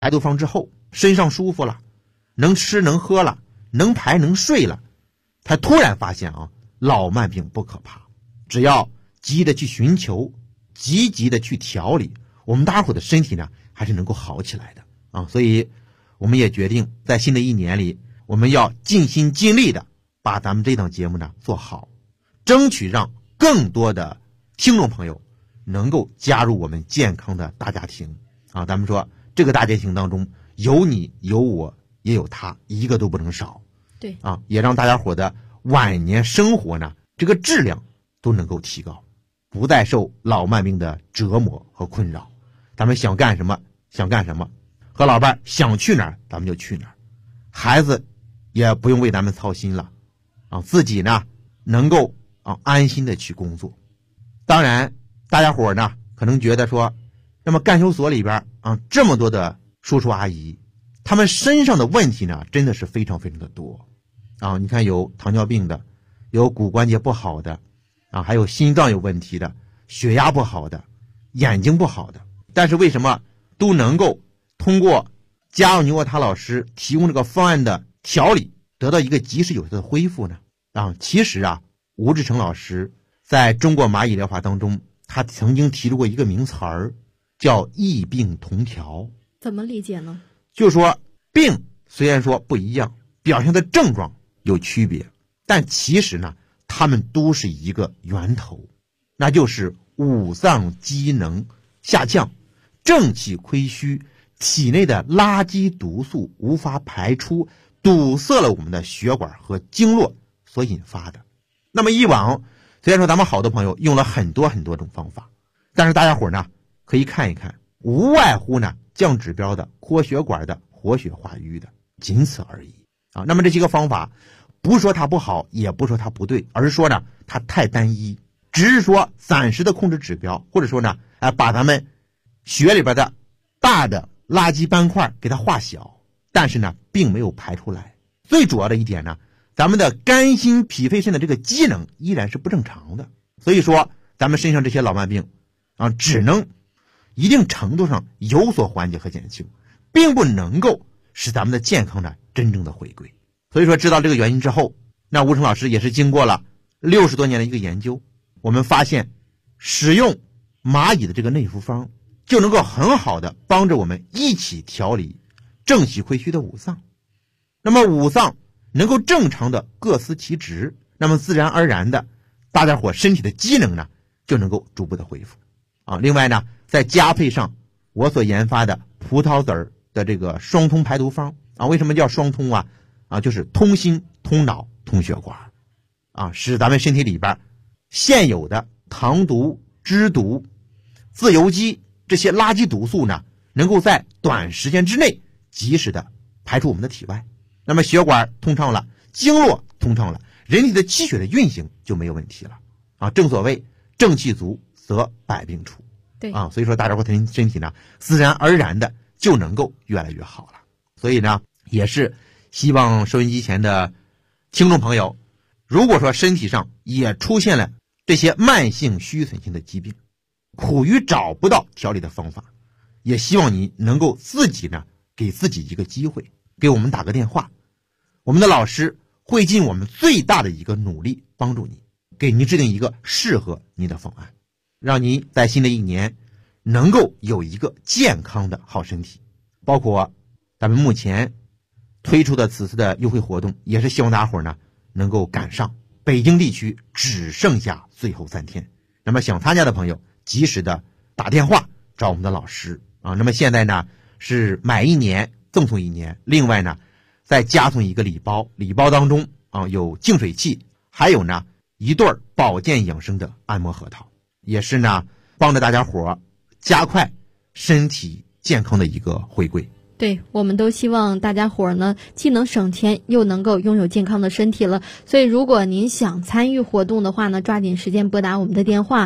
排毒方之后，身上舒服了，能吃能喝了，能排能睡了，他突然发现老慢病不可怕，只要积极的去寻求，积极的去调理，我们大家伙的身体呢还是能够好起来的所以我们也决定在新的一年里，我们要尽心尽力的把咱们这档节目呢做好，争取让更多的听众朋友能够加入我们健康的大家庭咱们说这个大家庭当中有你有我也有他，一个都不能少。 对也让大家伙的晚年生活呢这个质量都能够提高，不再受老慢病的折磨和困扰。咱们想干什么想干什么，和老伴想去哪儿咱们就去哪儿，孩子也不用为咱们操心了自己呢能够安心的去工作。当然大家伙呢可能觉得说，那么干休所里边这么多的叔叔阿姨，他们身上的问题呢真的是非常非常的多你看有糖尿病的，有骨关节不好的还有心脏有问题的，血压不好的，眼睛不好的，但是为什么都能够通过加奥尼沃塔老师提供这个方案的调理得到一个及时有效的恢复呢其实吴志成老师在中国蚂蚁疗法当中，他曾经提出过一个名词儿叫异病同调。 怎么理解呢？ 就是说病虽然说不一样，表现的症状有区别，但其实呢它们都是一个源头，那就是五脏机能下降，正气亏虚，体内的垃圾毒素无法排出，堵塞了我们的血管和经络所引发的。那么以往虽然说咱们好多朋友用了很多很多种方法，但是大家伙呢可以看一看，无外乎呢降指标的、扩血管的、活血化瘀的，仅此而已那么这些个方法不是说它不好，也不是说它不对，而是说呢它太单一，只是说暂时的控制指标，或者说呢把咱们血里边的大的垃圾斑块给它化小，但是呢并没有排出来。最主要的一点呢，咱们的肝心脾肺肾的这个机能依然是不正常的，所以说咱们身上这些老慢病只能一定程度上有所缓解和减轻，并不能够使咱们的健康呢真正的回归。所以说知道这个原因之后，那吴成老师也是经过了60多年的一个研究，我们发现使用蚂蚁的这个内服方就能够很好的帮着我们一起调理正气亏虚的五脏。那么五脏能够正常的各司其职，那么自然而然的大家伙身体的机能呢就能够逐步的恢复另外呢再加配上我所研发的葡萄籽的这个双通排毒方为什么叫双通就是通心通脑通血管使咱们身体里边现有的糖毒、脂毒、自由基这些垃圾毒素呢能够在短时间之内及时的排出我们的体外，那么血管通畅了，经络通畅了，人体的气血的运行就没有问题了正所谓正气足则百病除。 对所以说大家伙身体呢自然而然的就能够越来越好了。所以呢也是希望收音机前的听众朋友，如果说身体上也出现了这些慢性虚损性的疾病，苦于找不到调理的方法，也希望你能够自己呢给自己一个机会，给我们打个电话，我们的老师会尽我们最大的一个努力帮助你，给您制定一个适合您的方案，让您在新的一年能够有一个健康的好身体。包括咱们目前推出的此次的优惠活动，也是希望大家伙呢能够赶上，北京地区只剩下最后3天，那么想参加的朋友及时的打电话找我们的老师那么现在呢是买1年赠送1年，另外呢再加送一个礼包，礼包当中有净水器，还有呢一对保健养生的按摩核桃，也是呢帮着大家伙加快身体健康的一个回归。 对，我们都希望大家伙儿呢既能省钱又能够拥有健康的身体了。所以如果您想参与活动的话呢，抓紧时间拨打我们的电话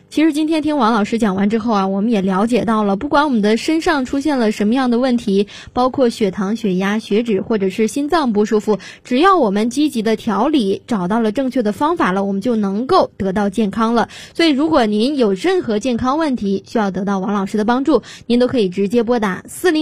其实今天听王老师讲完之后啊，我们也了解到了，不管我们的身上出现了什么样的问题，包括血糖、血压、血脂或者是心脏不舒服，只要我们积极的调理，找到了正确的方法了，我们就能够得到健康了。所以如果您有任何健康问题需要得到王老师的帮助，您都可以直接拨打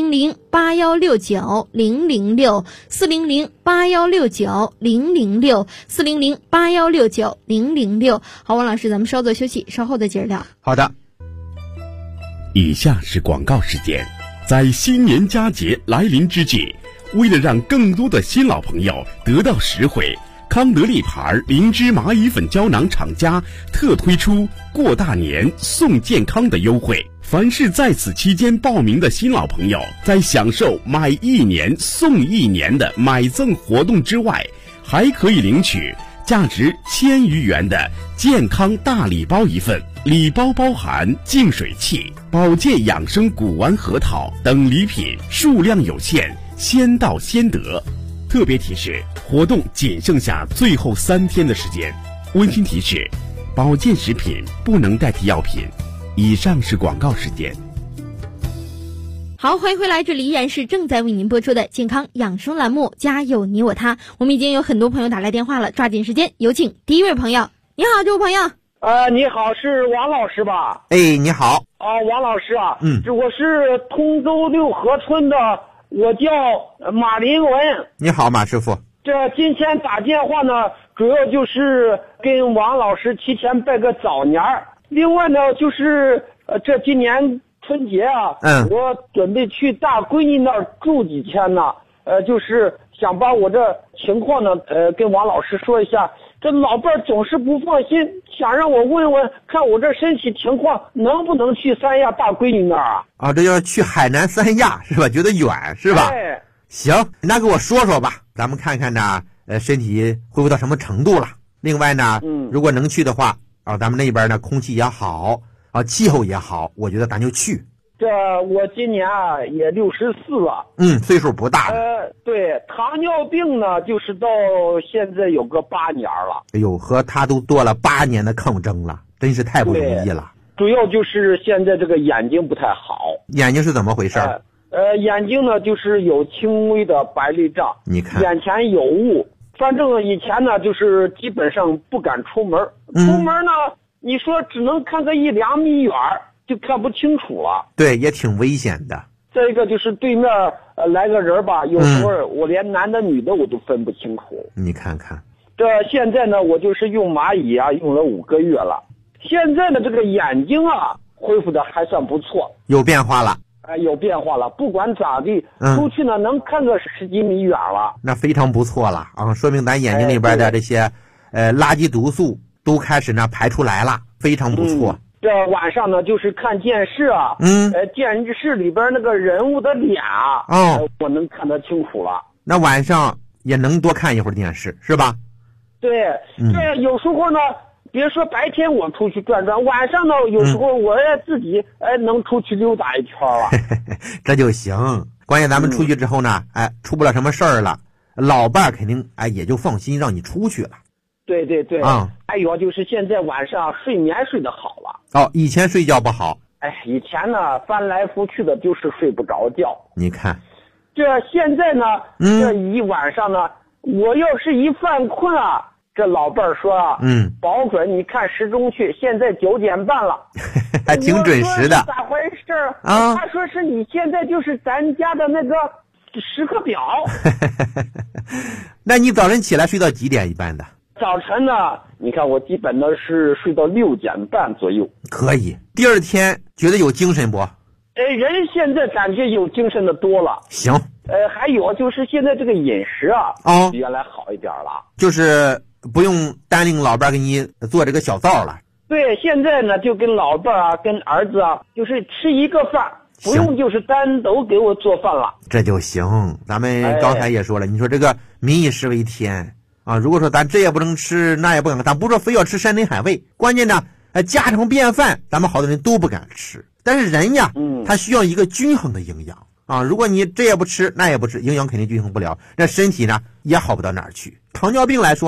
400-8169-006，400-8169-006，400-8169-006。好，王老师，咱们稍作休息，稍后再接着聊。 好的。 以下是广告时间。在新年佳节来临之际，为了让更多的新老朋友得到实惠，康德利牌灵芝蚂蚁粉胶囊厂家特推出过大年送健康的优惠。凡是在此期间报名的新老朋友，在享受买1年送1年的买赠活动之外，还可以领取价值1000余元的健康大礼包一份，礼包包含净水器、保健养生古丸核桃等礼品，数量有限，先到先得。特别提示，活动仅剩下最后3天的时间。温馨提示，保健食品不能代替药品。以上是广告时间。 好，欢迎回来，这里依然是正在为您播出的健康养生栏目，家有你我他。我们已经有很多朋友打来电话了，抓紧时间，有请第一位朋友。你好，这位朋友。 你好，是王老师吧？ 哎，你好。 王老师啊， 我是通州六合村的，我叫马林文。 你好，马师傅。 这今天打电话呢，主要就是跟王老师提前拜个早年儿。另外呢，就是这今年春节啊，我准备去大闺女那儿住几天呢，就是想把我这情况呢，跟王老师说一下。这老伴儿总是不放心，想让我问问看我这身体情况能不能去三亚大闺女那儿啊？ 这要去海南三亚是吧？觉得远是吧？ 对。 行，那给我说说吧，咱们看看呢，身体恢复到什么程度了。另外呢，如果能去的话，咱们那边呢空气也好，气候也好，我觉得咱就去。 这我今年啊也64了， 岁数不大了。 对，糖尿病呢就是到现在有个8年了。 哎呦，和他都做了8年的抗争了，真是太不容易了。 主要就是现在这个眼睛不太好。 眼睛是怎么回事？ 眼睛呢就是有轻微的白内障， 你看眼前有雾。反正以前呢就是基本上不敢出门，出门呢你说只能看个1-2米远就看不清楚了。 对，也挺危险的。 再一个就是对面来个人吧，有时候我连男的女的我都分不清楚。 你看看， 这现在呢我就是用蚂蚁啊用了5个月了，现在的这个眼睛啊恢复的还算不错， 有变化了。 有变化了，不管咋地，出去呢能看个10几米远了， 那非常不错了啊！说明咱眼睛里边的这些垃圾毒素都开始呢排出来了，非常不错。 这晚上呢就是看电视啊，电视里边那个人物的脸啊，我能看得清楚了。 那晚上也能多看一会儿电视是吧？ 对，这有时候呢。别说白天我出去转转，晚上呢有时候我也自己能出去溜达一圈了。 这就行。关键咱们出去之后呢，出不了什么事儿了，老伴儿肯定也就放心让你出去了。 对对对。还有就是现在晚上睡眠睡得好了。 以前睡觉不好。 以前呢翻来覆去的就是睡不着觉。 你看， 这现在呢，这一晚上呢，我要是一犯困啊。这老伴儿说保准你看时钟去，现在9点半了， 还挺准时的。 咋回事啊？他说是你现在就是咱家的那个时刻表。 那你早晨起来睡到几点一般的？ 早晨呢，你看我基本呢是睡到6点半左右。 可以。第二天觉得有精神不？ 人现在感觉有精神的多了。 行。 还有就是现在这个饮食啊，比原来好一点了。就是不用单令老伴给你做这个小灶了。 对，现在呢就跟老伴啊跟儿子啊就是吃一个饭，不用就是单独给我做饭了。 这就行。咱们刚才也说了，你说这个民以食为天啊，如果说咱这也不能吃那也不敢，咱不说非要吃山珍海味，关键呢家常便饭咱们好多人都不敢吃。但是人呀他需要一个均衡的营养啊，如果你这也不吃那也不吃，营养肯定均衡不了，那身体呢也好不到哪儿去。糖尿病来说呢，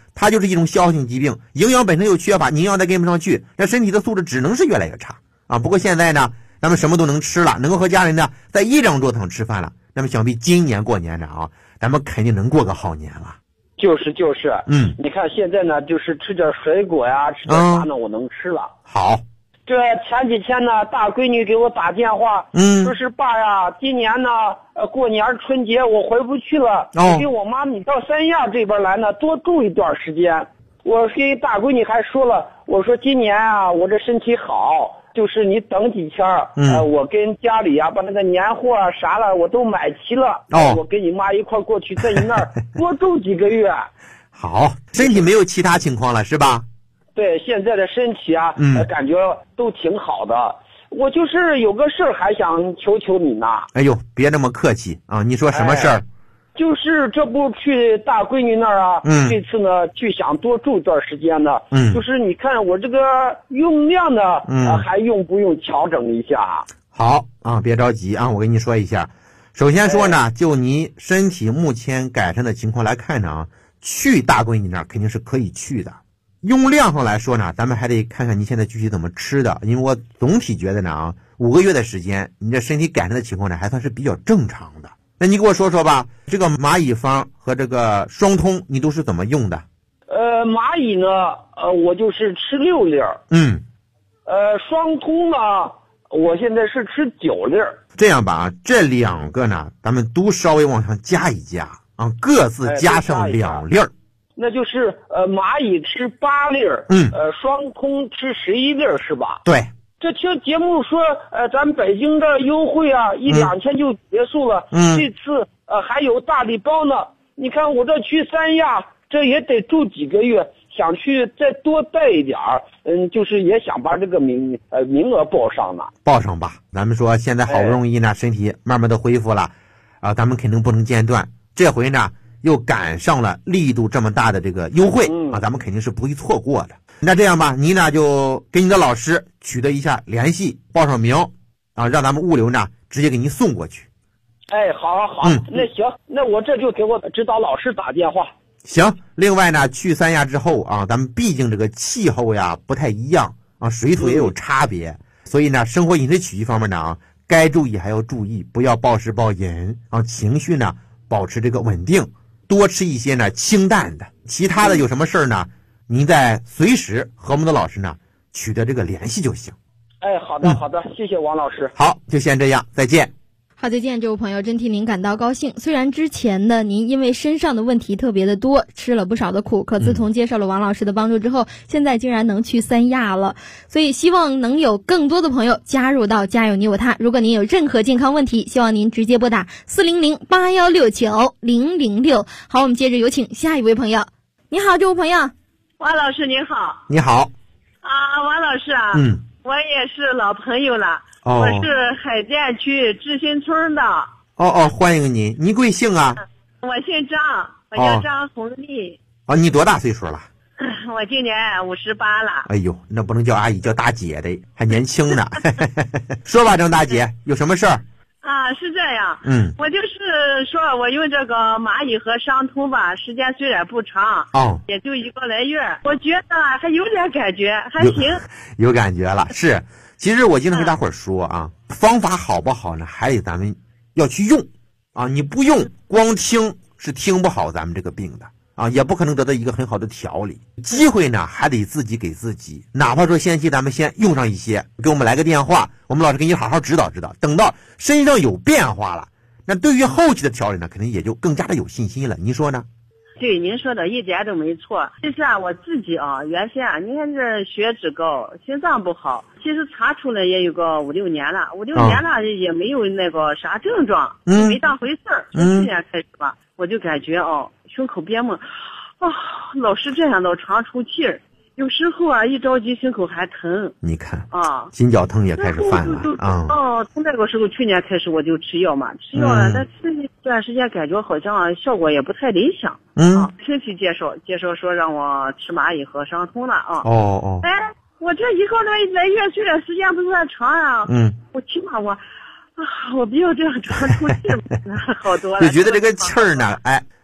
它就是一种消耗性疾病，营养本身又缺乏，营养再跟不上去，那身体的素质只能是越来越差啊。不过现在呢，咱们什么都能吃了，能够和家人呢在一张桌子上吃饭了，那么想必今年过年呢咱们肯定能过个好年了。 就是，你看现在呢，就是吃点水果呀，吃点啥呢，我能吃了。 好， 这前几天呢，大闺女给我打电话，说是爸呀，今年呢，过年春节我回不去了，给我妈你到三亚这边来呢，多住一段时间。我给大闺女还说了，我说今年啊，我这身体好。就是你等几天我跟家里把那个年货啥了我都买齐了，我跟你妈一块过去，在你那儿多住几个月。 好，身体没有其他情况了是吧？ 对，现在的身体感觉都挺好的。我就是有个事儿还想求求你呢。 哎呦，别那么客气啊！你说什么事儿？ 就是这不去大闺女那儿这次呢去想多住一段时间呢，就是你看我这个用量呢，还用不用调整一下？ 好啊，别着急啊，我跟你说一下。首先说呢，就你身体目前改善的情况来看呢，去大闺女那儿肯定是可以去的。用量上来说呢，咱们还得看看你现在具体怎么吃的，因为我总体觉得呢5个月的时间，你这身体改善的情况呢还算是比较正常的。那你给我说说吧，这个蚂蚁方和这个双通你都是怎么用的？ 蚂蚁呢，我就是吃6粒儿。双通呢，我现在是吃9粒儿。 这样吧，这2个呢，咱们都稍微往上加一加啊，各自加上2粒儿。 那就是蚂蚁吃8粒儿，双通吃11粒儿是吧？ 对。 这听节目说，咱北京的优惠1、2天就结束了。这次还有大礼包呢。你看我这去三亚，这也得住几个月，想去再多带一点儿。就是也想把这个名额报上呢。 报上吧，咱们说现在好不容易呢，身体慢慢的恢复了，咱们肯定不能间断。这回呢又赶上了力度这么大的这个优惠咱们肯定是不会错过的。那这样吧，你呢就跟你的老师取得一下联系，报上名让咱们物流呢直接给您送过去。 好，那行，那我这就给我指导老师打电话。 行，另外呢，去三亚之后咱们毕竟这个气候呀不太一样水土也有差别，所以呢，生活饮食起居方面呢该注意还要注意，不要暴食暴饮情绪呢保持这个稳定，多吃一些呢清淡的。其他的有什么事儿呢？您再随时和我们的老师呢取得这个联系就行。 好的，谢谢王老师。 好，就先这样，再见。 好，再见，这位朋友，真替您感到高兴。虽然之前呢，您因为身上的问题特别的多，吃了不少的苦，可自从接受了王老师的帮助之后，现在竟然能去三亚了。所以希望能有更多的朋友加入到家有你我他。如果您有任何健康问题，希望您直接拨打400-8169-006。好，我们接着有请下一位朋友。你好，这位朋友。 王老师您好。 你好。 王老师我也是老朋友了。我是海淀区知新村的。 欢迎您。你贵姓啊？ 我姓张，我叫张红丽。 你多大岁数了？ 我今年58了。 哎呦，那不能叫阿姨，叫大姐的，还年轻呢。说吧，张大姐，有什么事儿？ 是这样。我就是说我用这个蚂蚁和商通吧，时间虽然不长，也就1个来月，我觉得还有点感觉，还行。 有感觉了，是。其实我经常跟大伙儿说方法好不好呢，还得咱们要去用你不用光听是听不好咱们这个病的也不可能得到一个很好的调理。机会呢还得自己给自己，哪怕说先期咱们先用上一些，给我们来个电话，我们老师给你好好指导指导，等到身上有变化了，那对于后期的调理呢肯定也就更加的有信心了，您说呢？ 对，您说的一点都没错。其实我自己原先你看这血脂高，心脏不好，其实查出来也有个5-6年了，5-6年了也没有那个啥症状，没当回事儿。从去年开始吧，我就感觉胸口憋闷，老是这样的长出气儿，有时候一着急胸口还疼。 你看心绞疼也开始犯了从那个时候去年开始我就吃药嘛，吃药了，但吃一段时间感觉好像效果也不太理想。身体介绍说让我吃蚂蚁和商通了我这1个来月虽然时间不算长我起码我不要这样长出气好多了。 就觉得这个气儿呢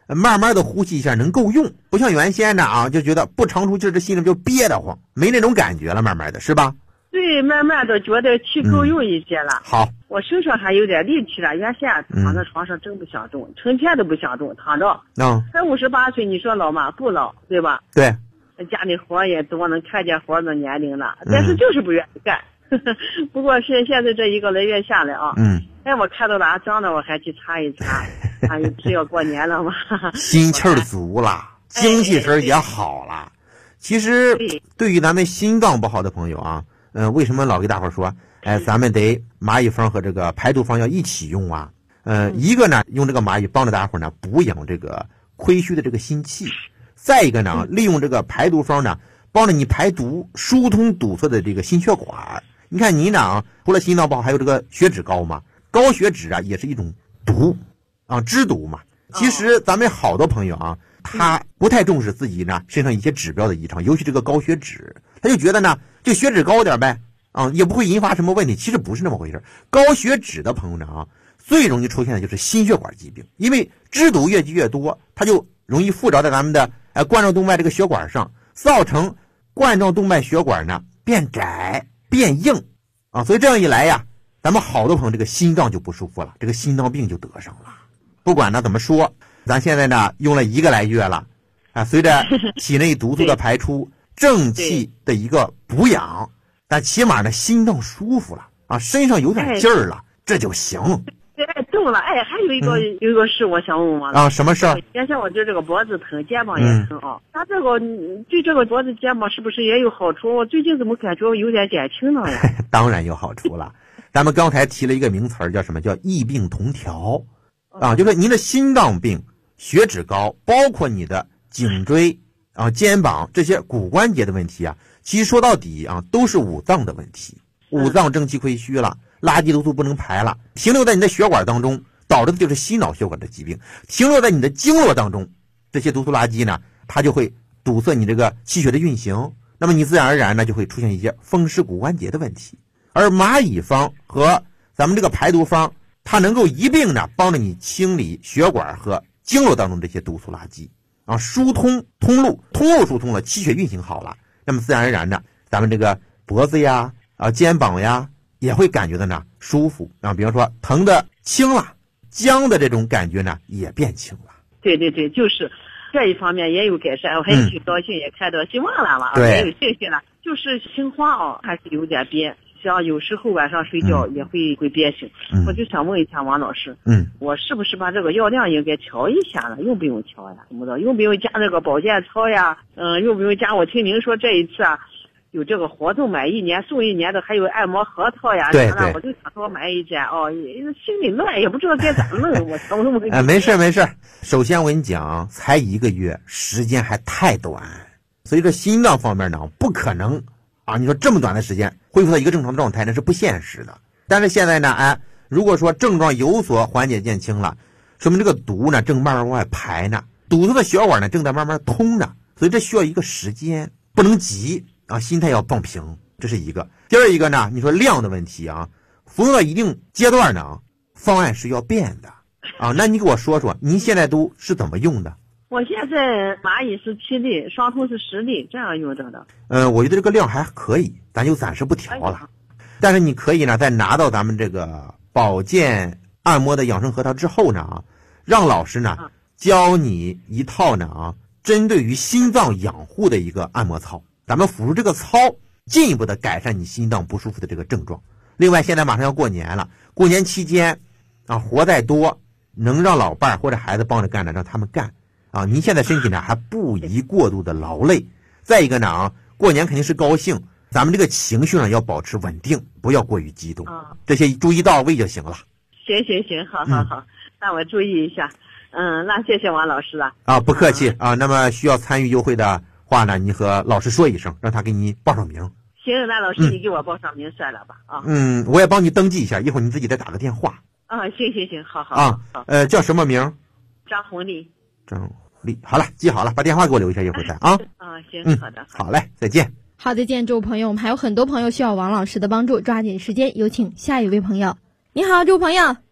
慢慢的呼吸一下能够用，不像原先呢就觉得不长出气这心里就憋得慌，没那种感觉了，慢慢的是吧？ 对，慢慢的觉得气够用一些了。 好， 我身上还有点力气了，原先躺在床上真不想动，成天都不想动，躺着。才58岁，你说老吗？不老，对吧？ 对。 家里活也多，能看见活的年龄了，但是就是不愿意干。不过现在这1个来月下来我看到哪脏的我还去擦一擦。是要过年了嘛， 心气儿足了，精气神也好了。其实对于咱们心脏不好的朋友为什么老给大伙说咱们得蚂蚁方和这个排毒方要一起用啊？一个呢用这个蚂蚁帮着大伙呢补养这个亏虚的这个心气，再一个呢利用这个排毒方呢帮着你排毒，疏通堵塞的这个心血管。你看您呢除了心脏不好还有这个血脂高嘛，高血脂也是一种毒脂毒嘛。其实咱们好多朋友他不太重视自己呢身上一些指标的异常，尤其这个高血脂，他就觉得呢就血脂高点呗也不会引发什么问题。其实不是那么回事。高血脂的朋友呢最容易出现的就是心血管疾病，因为脂毒越积越多，它就容易附着在咱们的冠状动脉这个血管上，造成冠状动脉血管呢变窄变硬所以这样一来呀，咱们好多朋友这个心脏就不舒服了，这个心脏病就得上了。不管呢怎么说，咱现在呢用了1个来月了随着体内毒素的排出，正气的一个补养，但起码呢心脏舒服了身上有点劲儿了，这就行。 动了。还有一个事我想问问什么事儿？ 原先我就这个脖子疼，肩膀也疼他这个对这个脖子肩膀是不是也有好处？我最近怎么感觉有点减轻了呀？ 当然有好处了。咱们刚才提了一个名词叫什么？叫异病同调就是您的心脏病、血脂高，包括你的颈椎肩膀这些骨关节的问题其实说到底都是五脏的问题。五脏正气亏虚了，垃圾毒素不能排了，停留在你的血管当中，导致的就是心脑血管的疾病。停留在你的经络当中，这些毒素垃圾呢它就会堵塞你这个气血的运行，那么你自然而然呢就会出现一些风湿骨关节的问题。而蚂蚁方和咱们这个排毒方，它能够一并呢帮着你清理血管和经络当中这些毒素垃圾疏通通路疏通了，气血运行好了，那么自然而然呢咱们这个脖子呀肩膀呀也会感觉到呢舒服比方说疼的轻了，僵的这种感觉呢也变轻了。 对，就是这一方面也有改善，我很挺高兴，也看到希望了嘛，也有信心了。就是心慌还是有点憋，像有时候晚上睡觉也会憋醒。我就想问一下王老师，我是不是把这个药量应该调一下了？用不用调呀？怎么着？用不用加这个保健操呀？用不用加？我听您说这一次有这个活动，买1年送1年的，还有按摩核桃呀。 对， 我就想说买一件心里乱，也不知道该咋弄。我没事。首先我跟你讲，才1个月，时间还太短，所以这心脏方面呢，不可能你说这么短的时间恢复到一个正常的状态，那是不现实的。但是现在呢，如果说症状有所缓解减轻了，说明这个毒呢正慢慢往外排呢，堵塞的血管呢正在慢慢通呢，所以这需要一个时间，不能急心态要放平，这是一个。第二一个呢，你说量的问题服用到一定阶段呢，方案是要变的那你给我说说，您现在都是怎么用的？ 我现在蚂蚁是7粒，双通是10粒，这样用着的。 我觉得这个量还可以，咱就暂时不调了。但是你可以呢，在拿到咱们这个保健按摩的养生核桃之后呢让老师呢教你一套呢针对于心脏养护的一个按摩操。咱们辅助这个操，进一步的改善你心脏不舒服的这个症状。另外，现在马上要过年了，过年期间活再多，能让老伴儿或者孩子帮着干的，让他们干您现在身体呢还不宜过度的劳累。再一个呢过年肯定是高兴，咱们这个情绪呢要保持稳定，不要过于激动这些注意到位就行了。 行，好，那我注意一下。那谢谢王老师了不客气那么需要参与优惠的话呢，你和老师说一声，让他给你报上名。 行，那老师你给我报上名算了吧我也帮你登记一下，一会儿你自己再打个电话行，好叫什么名？ 张红丽。 好了，记好了，把电话给我留一下，一会儿再行，好的， 好嘞，再见。 好的，建筑朋友，我们还有很多朋友需要王老师的帮助，抓紧时间，有请下一位朋友。你好，这位朋友。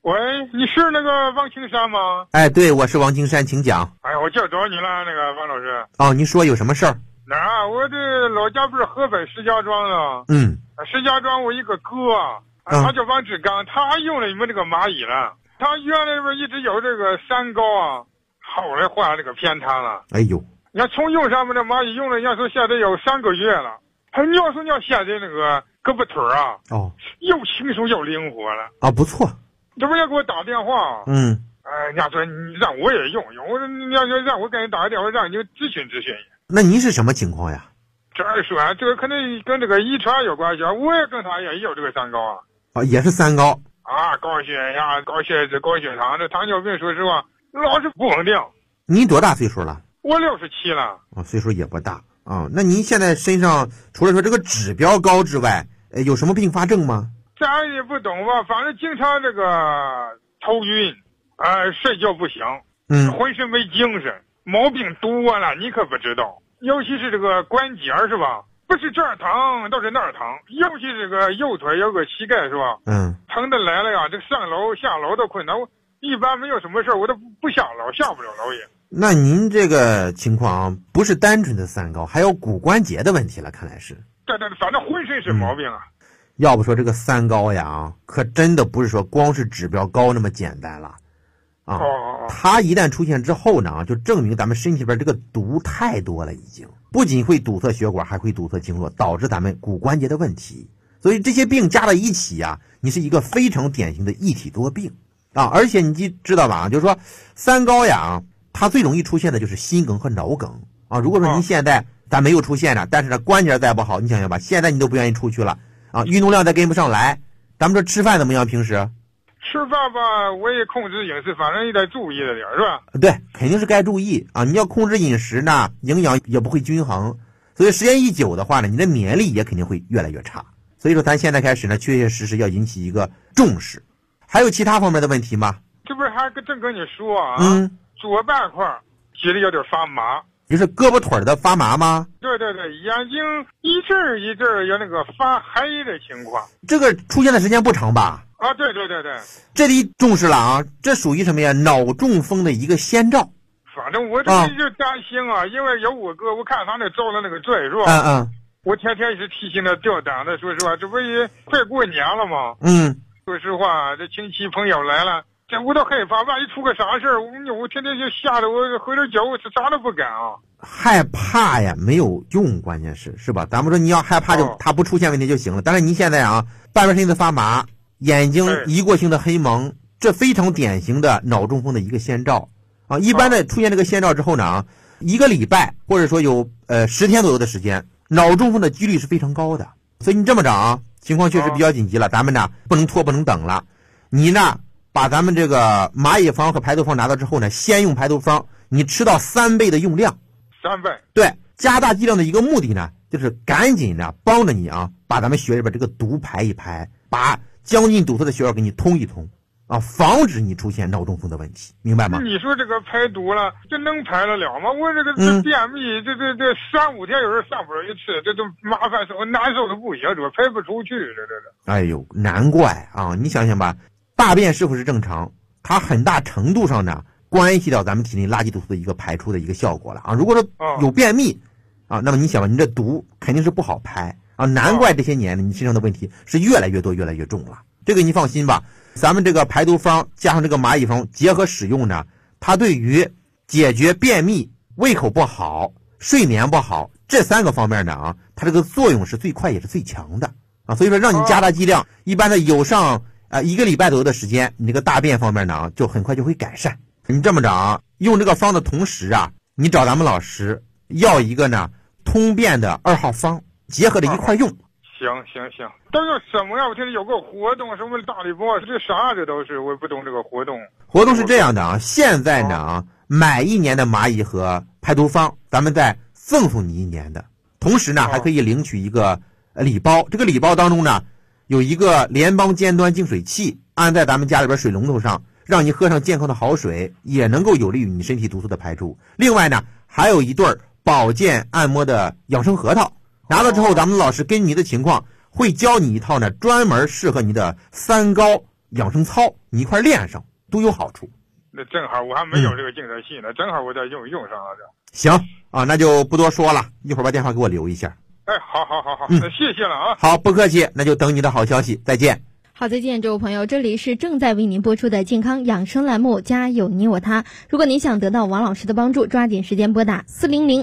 喂，你是那个王青山吗？ 哎，对，我是王青山，请讲。 哎呀，我叫找你了，那个王老师。 哦，您说有什么事儿？ 哪儿啊？我的老家不是河北石家庄啊。石家庄我一个哥他叫王志刚，他用了你们这个蚂蚁了。他原来不一直有这个三高啊，后来患这个偏瘫了。 哎呦， 你看从用上面的蚂蚁用了，要说现在有3个月了。你要说现在那个胳膊腿啊，又轻松又灵活了啊，不错。 这不也给我打电话？人家说你让我也用，我说你要让我给你打个电话，让你咨询咨询。 那您是什么情况呀？ 这说这个可能跟这个遗传有关系，我也跟他也有这个三高啊。 也是三高啊，高血压、高血脂、高血糖，这糖尿病说实话老是不稳定。 您多大岁数了？ 我67了。 岁数也不大啊。那您现在身上除了说这个指标高之外，有什么并发症吗？ 咱也不懂吧，反正经常这个头晕，睡觉不醒，浑身没精神，毛病多了，你可不知道。尤其是这个关节是吧？不是这儿疼，倒是那儿疼。尤其是这个右腿有个膝盖是吧？疼的来了呀，这上楼下楼都困难。我一般没有什么事我都不下楼，下不了楼也。 那您这个情况不是单纯的三高，还有骨关节的问题了，看来是。 对，反正浑身是毛病啊。 要不说这个三高呀，可真的不是说光是指标高那么简单了啊。它一旦出现之后呢，就证明咱们身体里边这个毒太多了，已经不仅会堵塞血管，还会堵塞经络，导致咱们骨关节的问题。所以这些病加在一起呀，你是一个非常典型的一体多病啊。而且你知道吧，就是说三高呀，它最容易出现的就是心梗和脑梗啊。如果说您现在咱没有出现呢，但是呢关节再不好，你想想吧，现在你都不愿意出去了啊，运动量再跟不上来，咱们说吃饭怎么样？平时吃饭吧，我也控制饮食，反正也得注意着点，是吧？ 对，肯定是该注意啊！你要控制饮食呢，营养也不会均衡，所以时间一久的话呢，你的免疫力也肯定会越来越差。所以说，咱现在开始呢，确确实实要引起一个重视。还有其他方面的问题吗？ 这不是还正跟你说啊？左半块觉得有点发麻。 就是胳膊腿的发麻吗？ 对，眼睛一阵一阵有那个发黑的情况。 这个出现的时间不长吧？ 啊，对， 这里重视了啊！这属于什么呀？脑中风的一个先兆。 反正我这一直担心啊，因为有我哥，我看他那遭了那个罪是吧？我天天是提醒他吊胆的，说实话，这不也快过年了吗？说实话，这亲戚朋友来了，这我都害怕，万一出个啥事儿，我天天就吓得我回头脚我啥都不敢啊。 害怕呀没有用，关键是吧？咱们说你要害怕就它不出现问题就行了。但是您现在啊，半边身子发麻，眼睛一过性的黑蒙，这非常典型的脑中风的一个先兆啊。一般的出现这个先兆之后呢，1个礼拜或者说有10天左右的时间，脑中风的几率是非常高的。所以你这么着啊，情况确实比较紧急了，咱们呢不能拖不能等了。你呢把咱们这个蚂蚁方和排毒方拿到之后呢，先用排毒方，你吃到3倍的用量。 3倍。 对，加大剂量的一个目的呢，就是赶紧的帮着你啊，把咱们血里边这个毒排一排，把将近堵塞的血管给你通一通啊，防止你出现脑中风的问题，明白吗？ 你说这个排毒了，这能排得了吗？我这个便秘，这3、5天有时候上不了一次，这都麻烦受，难受的不行，这排不出去，这。 哎呦，难怪啊！你想想吧，大便是否是正常，它很大程度上呢关系到咱们体内垃圾毒素的一个排出的一个效果了啊。如果说有便秘啊，那么你想吧，你这毒肯定是不好排啊，难怪这些年你身上的问题是越来越多越来越重了。这个你放心吧，咱们这个排毒方加上这个蚂蚁方结合使用呢，它对于解决便秘、胃口不好、睡眠不好这3个方面呢啊，它这个作用是最快也是最强的啊。所以说让你加大剂量，一般的有上1个礼拜左右的时间，你这个大便方面呢就很快就会改善。你这么着啊，用这个方的同时啊，你找咱们老师要一个呢通便的2号方，结合着一块用。 行，都有什么呀？我听有个活动，什么大礼包，这啥这都是，我也不懂这个活动。 活动是这样的啊，现在呢啊，买1年的蚂蚁和排毒方，咱们再赠送你1年的，同时呢还可以领取一个礼包。这个礼包当中呢有一个联邦尖端净水器，安在咱们家里边水龙头上，让你喝上健康的好水，也能够有利于你身体毒素的排出。另外呢还有一对保健按摩的养生核桃，拿到之后咱们老师根据你的情况会教你一套呢专门适合你的3高养生操，你一块练上都有好处。 那正好我还没有这个净色系呢，正好我再用上了这。 行啊，那就不多说了，一会儿把电话给我留一下。 哎，好，那谢谢了啊。 好，不客气，那就等你的好消息，再见。 好，再见，这位朋友，这里是正在为您播出的健康养生栏目《家有你我他》。如果您想得到王老师的帮助，抓紧时间拨打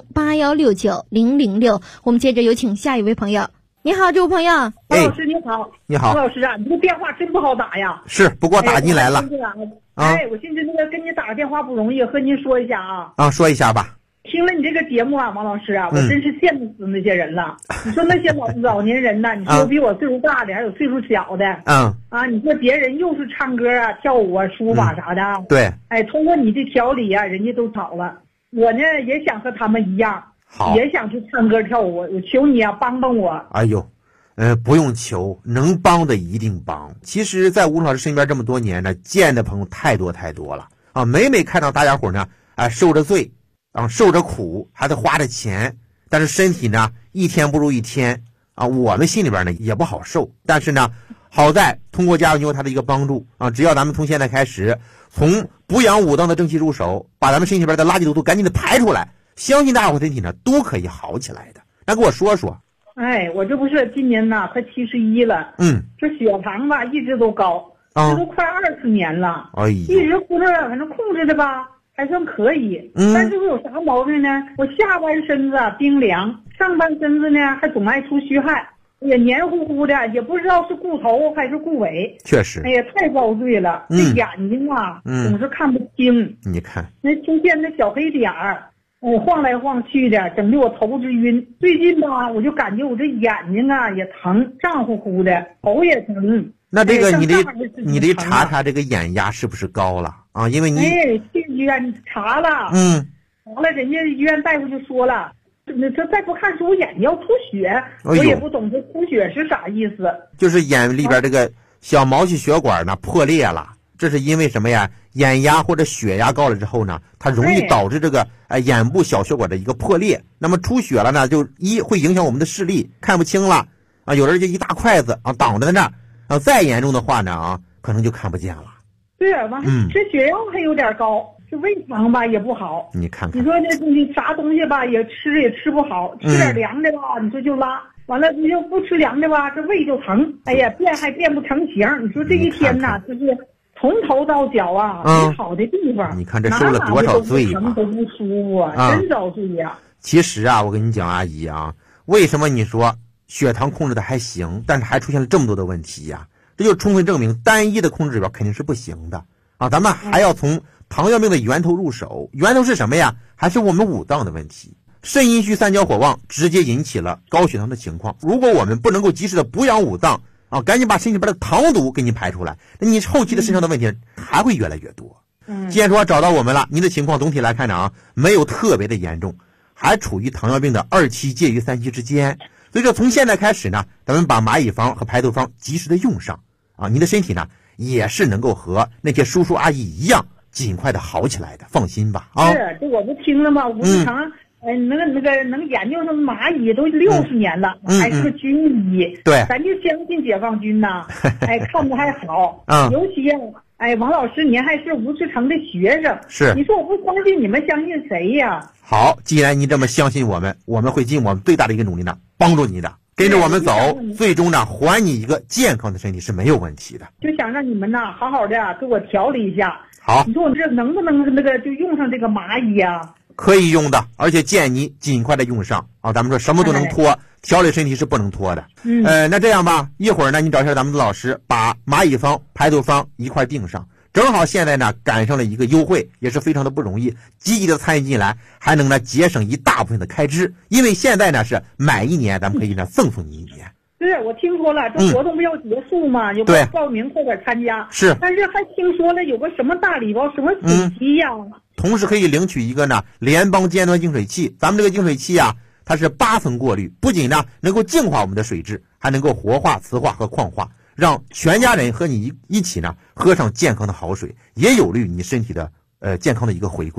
400-8169-006。我们接着有请下一位朋友。你好，这位朋友。 王老师你好。 你好。 王老师啊，你这电话真不好打呀。 是，不过打进来了。 我寻思那个跟你打个电话不容易，和您说一下啊。 啊，说一下吧。 听了你这个节目啊，王老师啊，我真是羡慕死那些人了。你说那些老年人呢，你说比我岁数大的，还有岁数小的，你说别人又是唱歌啊、跳舞啊、书法啥的， 对， 通过你的调理啊，人家都好了。我呢也想和他们一样，也想去唱歌跳舞，我求你啊，帮帮我。 哎呦，不用求，能帮的一定帮。其实，在吴老师身边这么多年呢，见的朋友太多了啊，每看到大家伙呢，受着罪。受着苦，还得花着钱，但是身体呢一天不如一天啊，我们心里边呢也不好受。但是呢，好在通过家有你我他的一个帮助啊，只要咱们从现在开始，从补养五脏的正气入手，把咱们身体里边的垃圾都赶紧的排出来，相信大家伙身体呢都可以好起来的。那跟我说说。 我这不是今年呢快71了，这血糖吧一直都高，这都快20年了，一直护着，反正控制的吧还算可以，但是我有啥毛病呢？我下半身子冰凉，上半身子呢还总爱出虚汗，也黏糊糊的，也不知道是顾头还是顾尾。 确实， 哎呀，太遭罪了。这眼睛啊，总是看不清。 你看， 那出现那小黑点儿，晃来晃去的，整的我头直晕。最近吧，我就感觉我这眼睛啊也疼，胀乎乎的，头也疼。 那这个你得查查这个眼压是不是高了啊？因为你去医院查了，查了，人家医院大夫就说了，这再不看书眼睛要出血，我也不懂这出血是啥意思。 就是眼里边这个小毛细血管呢破裂了，这是因为什么呀？眼压或者血压高了之后呢，它容易导致这个眼部小血管的一个破裂，那么出血了呢，就会影响我们的视力，看不清了啊，有的人就一大筷子啊挡在那儿。再严重的话呢可能就看不见了。 对啊，完这血压还有点高，这胃肠吧也不好。 你看看， 你说你啥东西吧也吃不好，吃点凉的吧，你说就拉，完了你就不吃凉的吧，这胃就疼。哎呀，还变不成形。你说这一天呐，就是从头到脚啊，没好的地方。 你看这受了多少罪啊！ 哪都不舒服啊，真遭罪呀。 其实啊，我跟你讲，阿姨啊，为什么你说血糖控制的还行，但是还出现了这么多的问题呀？这就充分证明单一的控制指标肯定是不行的啊！咱们还要从糖尿病的源头入手，源头是什么呀？还是我们五脏的问题。肾阴虚三焦火旺直接引起了高血糖的情况。如果我们不能够及时的补养五脏啊，赶紧把身体里边的糖毒给你排出来，那你后期的身上的问题还会越来越多。既然说找到我们了，您的情况总体来看呢没有特别的严重，还处于糖尿病的2期介于3期之间。所以说从现在开始呢，咱们把蚂蚁方和排毒方及时的用上啊，您的身体呢也是能够和那些叔叔阿姨一样尽快的好起来的，放心吧啊！ 是，这我不听了吗？吴志成，那个能研究上蚂蚁都60年了，还是个军医， 对， 咱就相信解放军呐，看的还好，尤其王老师您还是吴志成的学生， 是， 你说我不相信你们相信谁呀？ 好，既然您这么相信我们，我们会尽我们最大的一个努力呢，帮助你的，跟着我们走，最终呢还你一个健康的身体是没有问题的。 就想让你们呐好好的给我调理一下。 好， 你说我这能不能那个就用上这个蚂蚁啊？ 可以用的，而且建议你尽快的用上啊！咱们说什么都能拖，调理身体是不能拖的。那这样吧，一会儿呢，你找一下咱们的老师，把蚂蚁方、排毒方一块定上。正好现在呢赶上了一个优惠，也是非常的不容易，积极的参与进来，还能呢节省一大部分的开支。因为现在呢是买1年，咱们可以呢赠送你1年。 是，我听说了，这活动不要结束吗？有个报名快点参加。 是， 但是还听说了有个什么大礼包，什么水器呀？ 同时可以领取一个呢联邦尖端净水器。咱们这个净水器啊，它是8层过滤，不仅呢能够净化我们的水质，还能够活化、磁化和矿化，让全家人和你一起呢喝上健康的好水，也有利于你身体的健康的一个回归。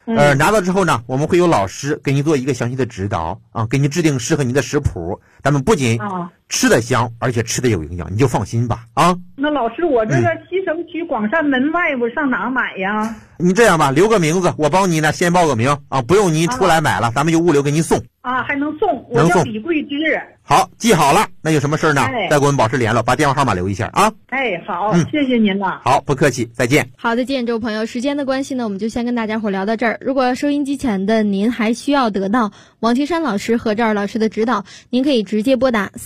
拿到之后呢，我们会有老师给你做一个详细的指导啊，给你制定适合你的食谱。咱们不仅吃得香，而且吃得有营养，你就放心吧啊。 那老师，我这个西城区广善门外我上哪买呀？ 你这样吧，留个名字，我帮你呢先报个名啊，不用您出来买了，咱们就物流给您送啊，还能送。我叫李桂芝。 好，记好了，那有什么事呢？再跟我们保持联络，把电话号码留一下啊。 好，谢谢您了。 好，不客气，再见。 好的，建州朋友，时间的关系呢，我们就先跟大家伙聊到这儿。如果收音机前的您还需要得到王岐山老师和赵老师的指导，您可以直接拨打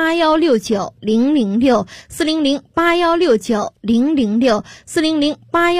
400-8169-006 400-8169-006 400-81